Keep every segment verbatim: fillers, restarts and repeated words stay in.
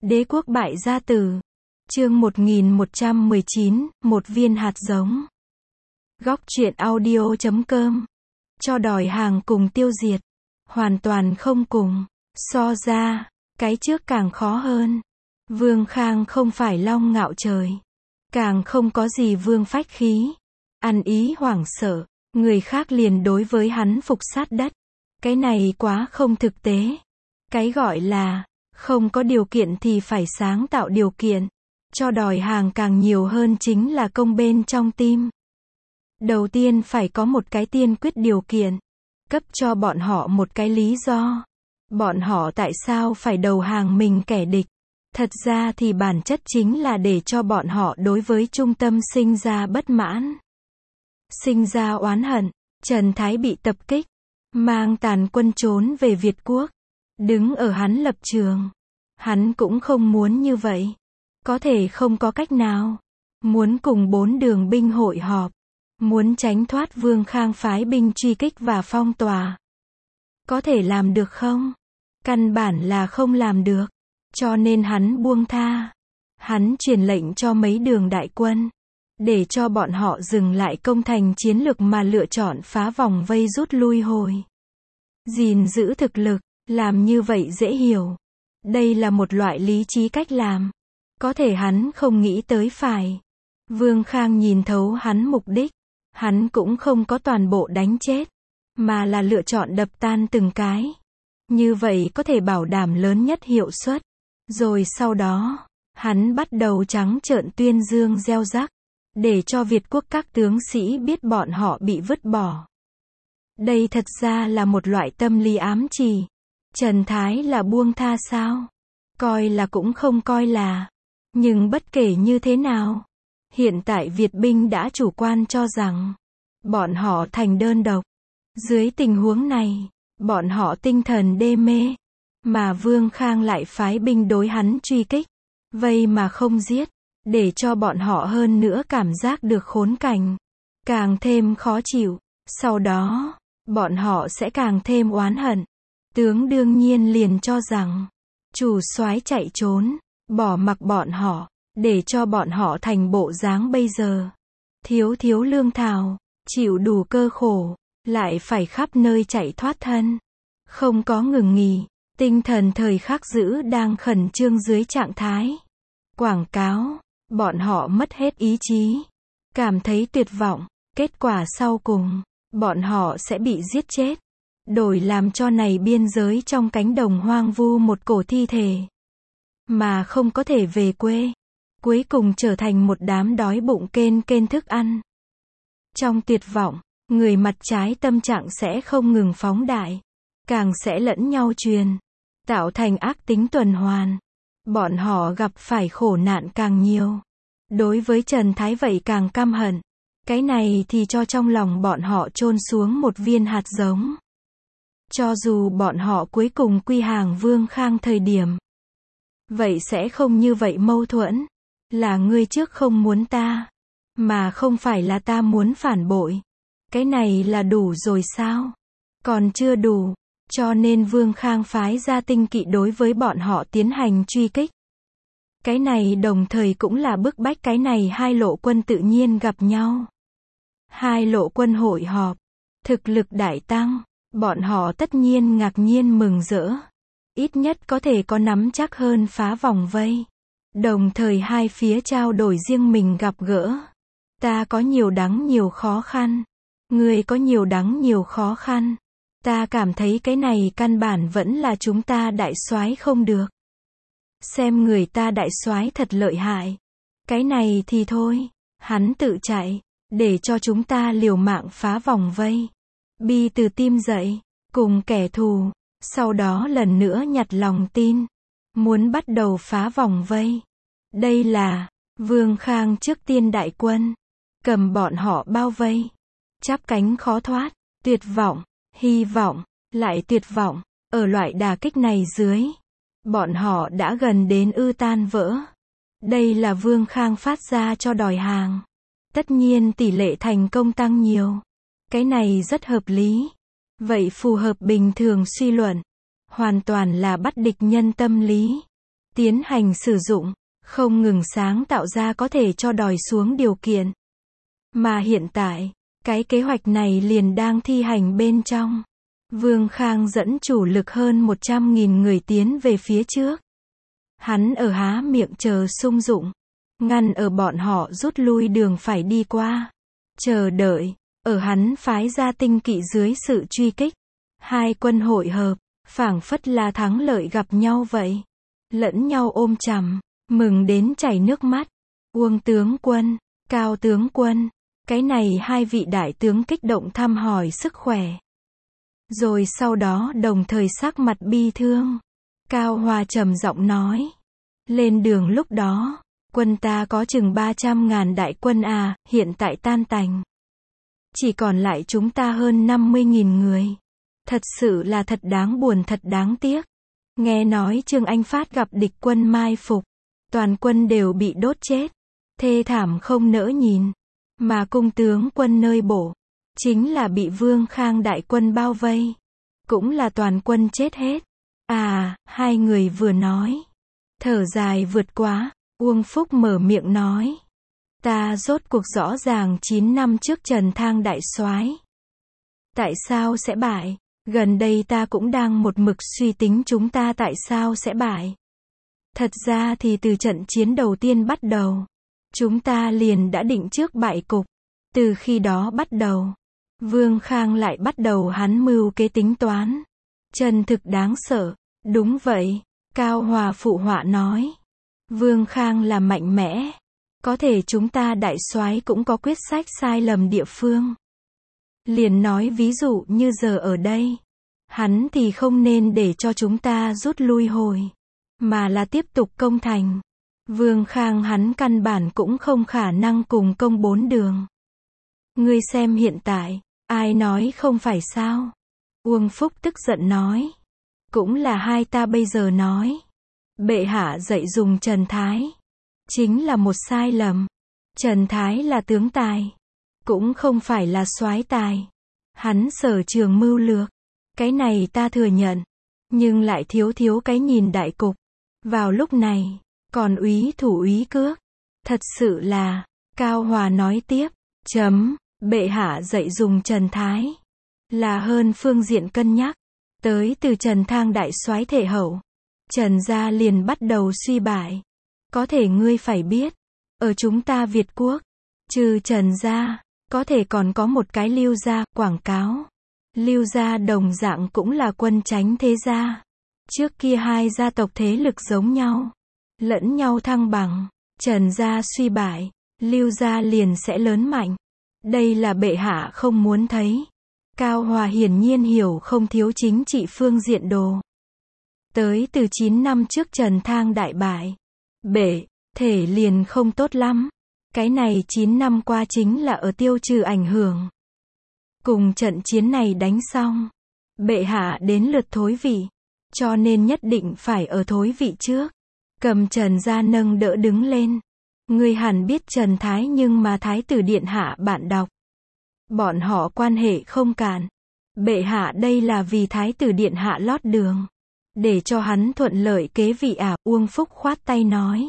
Đế quốc bại gia tử. Chương một nghìn một trăm mười chín, một viên hạt giống. Góc truyện audio chấm com. Cho đòi hàng cùng tiêu diệt. Hoàn toàn không cùng. So ra, cái trước càng khó hơn. Vương Khang không phải long ngạo trời. Càng không có gì vương phách khí. Ăn ý hoảng sợ. Người khác liền đối với hắn phục sát đất. Cái này quá không thực tế. Cái gọi là, không có điều kiện thì phải sáng tạo điều kiện. Cho đòi hàng càng nhiều hơn chính là công bên trong tim. Đầu tiên phải có một cái tiên quyết điều kiện. Cấp cho bọn họ một cái lý do. Bọn họ tại sao phải đầu hàng mình kẻ địch. Thật ra thì bản chất chính là để cho bọn họ đối với trung tâm sinh ra bất mãn. Sinh ra oán hận. Trần Thái bị tập kích. Mang tàn quân trốn về Việt Quốc. Đứng ở hắn lập trường. Hắn cũng không muốn như vậy. Có thể không có cách nào. Muốn cùng bốn đường binh hội họp. Muốn tránh thoát Vương Khang phái binh truy kích và phong tỏa. Có thể làm được không? Căn bản là không làm được. Cho nên hắn buông tha. Hắn truyền lệnh cho mấy đường đại quân. Để cho bọn họ dừng lại công thành chiến lược mà lựa chọn phá vòng vây rút lui hồi. Gìn giữ thực lực. Làm như vậy dễ hiểu. Đây là một loại lý trí cách làm. Có thể hắn không nghĩ tới phải. Vương Khang nhìn thấu hắn mục đích. Hắn cũng không có toàn bộ đánh chết. Mà là lựa chọn đập tan từng cái. Như vậy có thể bảo đảm lớn nhất hiệu suất. Rồi sau đó, hắn bắt đầu trắng trợn tuyên dương gieo rắc. Để cho Việt Quốc các tướng sĩ biết bọn họ bị vứt bỏ. Đây thật ra là một loại tâm lý ám chỉ. Trần Thái là buông tha sao? Coi là cũng không coi là. Nhưng bất kể như thế nào, hiện tại Việt binh đã chủ quan cho rằng bọn họ thành đơn độc. Dưới tình huống này, bọn họ tinh thần đê mê, mà Vương Khang lại phái binh đối hắn truy kích, vây mà không giết, để cho bọn họ hơn nữa cảm giác được khốn cảnh, càng thêm khó chịu. Sau đó, bọn họ sẽ càng thêm oán hận. Tướng đương nhiên liền cho rằng, chủ soái chạy trốn, bỏ mặc bọn họ, để cho bọn họ thành bộ dáng bây giờ. Thiếu thiếu lương thảo, chịu đủ cơ khổ, lại phải khắp nơi chạy thoát thân. Không có ngừng nghỉ, tinh thần thời khắc giữ đang khẩn trương dưới trạng thái. Quảng cáo, bọn họ mất hết ý chí, cảm thấy tuyệt vọng, kết quả sau cùng, bọn họ sẽ bị giết chết. Đổi làm cho này biên giới trong cánh đồng hoang vu một cổ thi thể. Mà không có thể về quê. Cuối cùng trở thành một đám đói bụng kên kên thức ăn. Trong tuyệt vọng, người mặt trái tâm trạng sẽ không ngừng phóng đại. Càng sẽ lẫn nhau truyền. Tạo thành ác tính tuần hoàn. Bọn họ gặp phải khổ nạn càng nhiều. Đối với Trần Thái vậy càng căm hận. Cái này thì cho trong lòng bọn họ chôn xuống một viên hạt giống. Cho dù bọn họ cuối cùng quy hàng Vương Khang thời điểm. Vậy sẽ không như vậy mâu thuẫn. Là ngươi trước không muốn ta. Mà không phải là ta muốn phản bội. Cái này là đủ rồi sao? Còn chưa đủ. Cho nên Vương Khang phái ra tinh kỵ đối với bọn họ tiến hành truy kích. Cái này đồng thời cũng là bức bách cái này hai lộ quân tự nhiên gặp nhau. Hai lộ quân hội họp. Thực lực đại tăng. Bọn họ tất nhiên ngạc nhiên mừng rỡ. Ít nhất có thể có nắm chắc hơn phá vòng vây. Đồng thời hai phía trao đổi riêng mình gặp gỡ. Ta có nhiều đắng nhiều khó khăn. Ngươi có nhiều đắng nhiều khó khăn. Ta cảm thấy cái này căn bản vẫn là chúng ta đại soái không được. Xem người ta đại soái thật lợi hại. Cái này thì thôi. Hắn tự chạy. Để cho chúng ta liều mạng phá vòng vây. Bi từ tim dậy, cùng kẻ thù, sau đó lần nữa nhặt lòng tin, muốn bắt đầu phá vòng vây. Đây là, Vương Khang trước tiên đại quân, cầm bọn họ bao vây, chắp cánh khó thoát, tuyệt vọng, hy vọng, lại tuyệt vọng, ở loại đả kích này dưới, bọn họ đã gần đến ư tan vỡ. Đây là Vương Khang phát ra cho đòi hàng. Tất nhiên tỷ lệ thành công tăng nhiều. Cái này rất hợp lý. Vậy phù hợp bình thường suy luận. Hoàn toàn là bắt địch nhân tâm lý. tiến hành sử dụng, không ngừng sáng tạo ra có thể cho đòi xuống điều kiện. Mà hiện tại, cái kế hoạch này liền đang thi hành bên trong. Vương Khang dẫn chủ lực hơn một trăm nghìn người tiến về phía trước. Hắn ở há miệng chờ sung dụng, ngăn ở bọn họ rút lui đường phải đi qua. Chờ đợi, ở hắn phái ra tinh kỵ dưới sự truy kích. Hai quân hội hợp, phảng phất là thắng lợi gặp nhau vậy. Lẫn nhau ôm chầm, mừng đến chảy nước mắt. Uông tướng quân, Cao tướng quân, cái này hai vị đại tướng kích động thăm hỏi sức khỏe. Rồi sau đó đồng thời sắc mặt bi thương. Cao Hòa trầm giọng nói. Lên đường lúc đó, quân ta có chừng ba trăm ngàn đại quân à, hiện tại tan tành. Chỉ còn lại chúng ta hơn năm mươi nghìn người. Thật sự là thật đáng buồn, thật đáng tiếc. Nghe nói Trương Anh Phát gặp địch quân mai phục. Toàn quân đều bị đốt chết. Thê thảm không nỡ nhìn. Mà cung tướng quân nơi bổ, chính là bị Vương Khang đại quân bao vây. Cũng là toàn quân chết hết. À, hai người vừa nói. Thở dài vượt quá, Uông Phúc mở miệng nói. Ta rốt cuộc rõ ràng chín năm trước Trần Thang đại soái. Tại sao sẽ bại? Gần đây ta cũng đang một mực suy tính chúng ta tại sao sẽ bại. Thật ra thì từ trận chiến đầu tiên bắt đầu, chúng ta liền đã định trước bại cục. Từ khi đó bắt đầu, Vương Khang lại bắt đầu hắn mưu kế tính toán. Chân thực đáng sợ. Đúng vậy, Cao Hòa phụ họa nói. Vương Khang là mạnh mẽ. Có thể chúng ta đại soái cũng có quyết sách sai lầm địa phương. Liền nói ví dụ như giờ ở đây. Hắn thì không nên để cho chúng ta rút lui hồi. Mà là tiếp tục công thành. Vương Khang hắn căn bản cũng không khả năng cùng công bốn đường. Ngươi xem hiện tại, ai nói không phải sao? Uông Phúc tức giận nói. Cũng là hai ta bây giờ nói. Bệ hạ dạy dùng Trần Thái. Chính là một sai lầm. Trần Thái là tướng tài. Cũng không phải là soái tài. Hắn sở trường mưu lược. Cái này ta thừa nhận. Nhưng lại thiếu thiếu cái nhìn đại cục. Vào lúc này, còn úy thủ úy cước. Thật sự là, Cao Hòa nói tiếp. Chấm, bệ hạ dạy dùng Trần Thái. Là hơn phương diện cân nhắc. Tới từ Trần Thang đại soái thể hậu. Trần gia liền bắt đầu suy bại. Có thể ngươi phải biết. Ở chúng ta Việt quốc. Trừ Trần gia. Có thể còn có một cái Lưu gia, quảng cáo. Lưu gia đồng dạng cũng là quân chánh thế gia. Trước kia hai gia tộc thế lực giống nhau. Lẫn nhau thăng bằng. Trần gia suy bại. Lưu gia liền sẽ lớn mạnh. Đây là bệ hạ không muốn thấy. Cao Hòa hiển nhiên hiểu không thiếu chính trị phương diện đồ. Tới từ chín năm trước Trần Thang đại bại. Bệ, thể liền không tốt lắm. Cái này chín năm qua chính là ở tiêu trừ ảnh hưởng. Cùng trận chiến này đánh xong. Bệ hạ đến lượt thối vị. Cho nên nhất định phải ở thối vị trước. Cầm Trần ra nâng đỡ đứng lên. Ngươi hẳn biết Trần Thái nhưng mà Thái tử điện hạ bạn đọc. Bọn họ quan hệ không cạn. Bệ hạ đây là vì Thái tử điện hạ lót đường. Để cho hắn thuận lợi kế vị à, Uông Phúc khoát tay nói.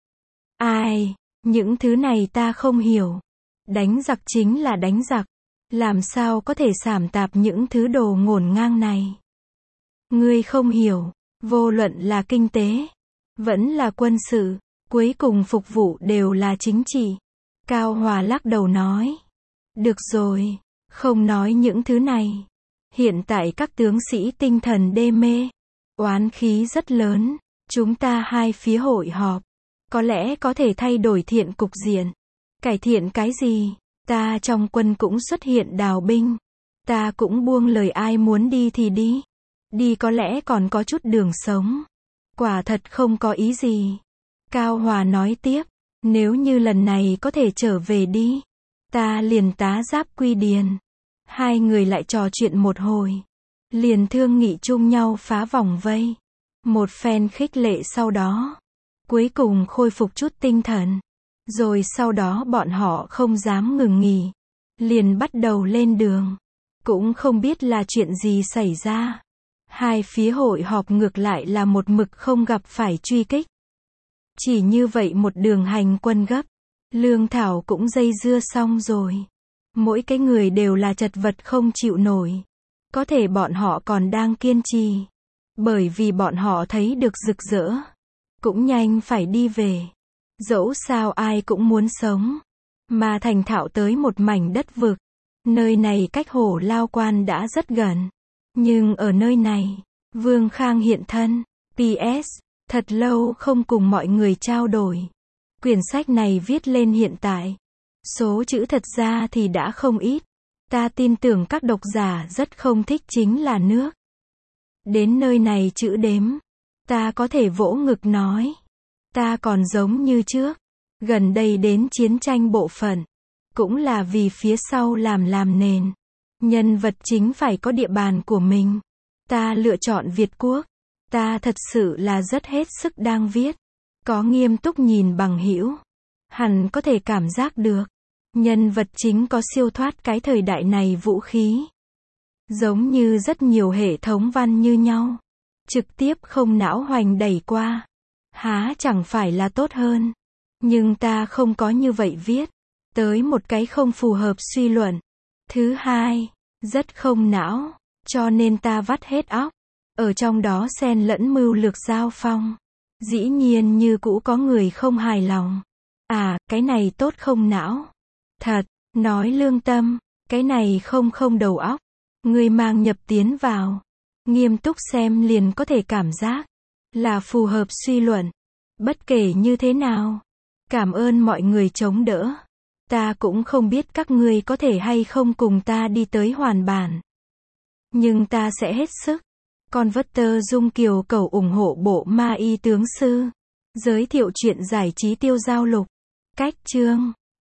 Ai, những thứ này ta không hiểu. Đánh giặc chính là đánh giặc. Làm sao có thể sảm tạp những thứ đồ ngổn ngang này. Ngươi không hiểu, vô luận là kinh tế, vẫn là quân sự, cuối cùng phục vụ đều là chính trị. Cao Hòa lắc đầu nói. Được rồi, không nói những thứ này. Hiện tại các tướng sĩ tinh thần đê mê, oán khí rất lớn. Chúng ta hai phía hội họp, có lẽ có thể thay đổi thiện cục diện. Cải thiện cái gì? Ta trong quân cũng xuất hiện đào binh. Ta cũng buông lời ai muốn đi thì đi. Đi có lẽ còn có chút đường sống. Quả thật không có ý gì. Cao Hòa nói tiếp. Nếu như lần này có thể trở về đi. Ta liền tá giáp quy điền. Hai người lại trò chuyện một hồi. Liền thương nghị chung nhau phá vòng vây. Một phen khích lệ sau đó. Cuối cùng khôi phục chút tinh thần. Rồi sau đó bọn họ không dám ngừng nghỉ. Liền bắt đầu lên đường. Cũng không biết là chuyện gì xảy ra. Hai phía hội họp ngược lại là một mực không gặp phải truy kích. Chỉ như vậy một đường hành quân gấp. Lương thảo cũng dây dưa xong rồi. Mỗi cái người đều là chật vật không chịu nổi. Có thể bọn họ còn đang kiên trì. Bởi vì bọn họ thấy được rực rỡ. Cũng nhanh phải đi về. Dẫu sao ai cũng muốn sống. Mà thành thạo tới một mảnh đất vực. Nơi này cách Hổ Lao Quan đã rất gần. Nhưng ở nơi này, Vương Khang hiện thân. pê ét. Thật lâu không cùng mọi người trao đổi. Quyển sách này viết lên hiện tại. Số chữ thật ra thì đã không ít. Ta tin tưởng các độc giả rất không thích chính là nước. Đến nơi này chữ đếm. Ta có thể vỗ ngực nói. Ta còn giống như trước. Gần đây đến chiến tranh bộ phận. Cũng là vì phía sau làm làm nền. Nhân vật chính phải có địa bàn của mình. Ta lựa chọn Việt Quốc. Ta thật sự là rất hết sức đang viết. Có nghiêm túc nhìn bằng hữu. Hẳn có thể cảm giác được. Nhân vật chính có siêu thoát cái thời đại này vũ khí. Giống như rất nhiều hệ thống văn như nhau. Trực tiếp không não hoành đẩy qua. Há chẳng phải là tốt hơn. Nhưng ta không có như vậy viết. Tới một cái không phù hợp suy luận. Thứ hai, rất không não. Cho nên ta vắt hết óc. Ở trong đó xen lẫn mưu lược giao phong. Dĩ nhiên như cũ có người không hài lòng. À, cái này tốt không não. Thật, nói lương tâm, cái này không không đầu óc. Người mang nhập tiến vào. Nghiêm túc xem liền có thể cảm giác. Là phù hợp suy luận. Bất kể như thế nào. Cảm ơn mọi người chống đỡ. Ta cũng không biết các ngươi có thể hay không cùng ta đi tới hoàn bản. Nhưng ta sẽ hết sức. Converter Dung Kiều cầu ủng hộ bộ Ma Y Tướng Sư. Giới thiệu chuyện giải trí Tiêu Giao Lục. Cách chương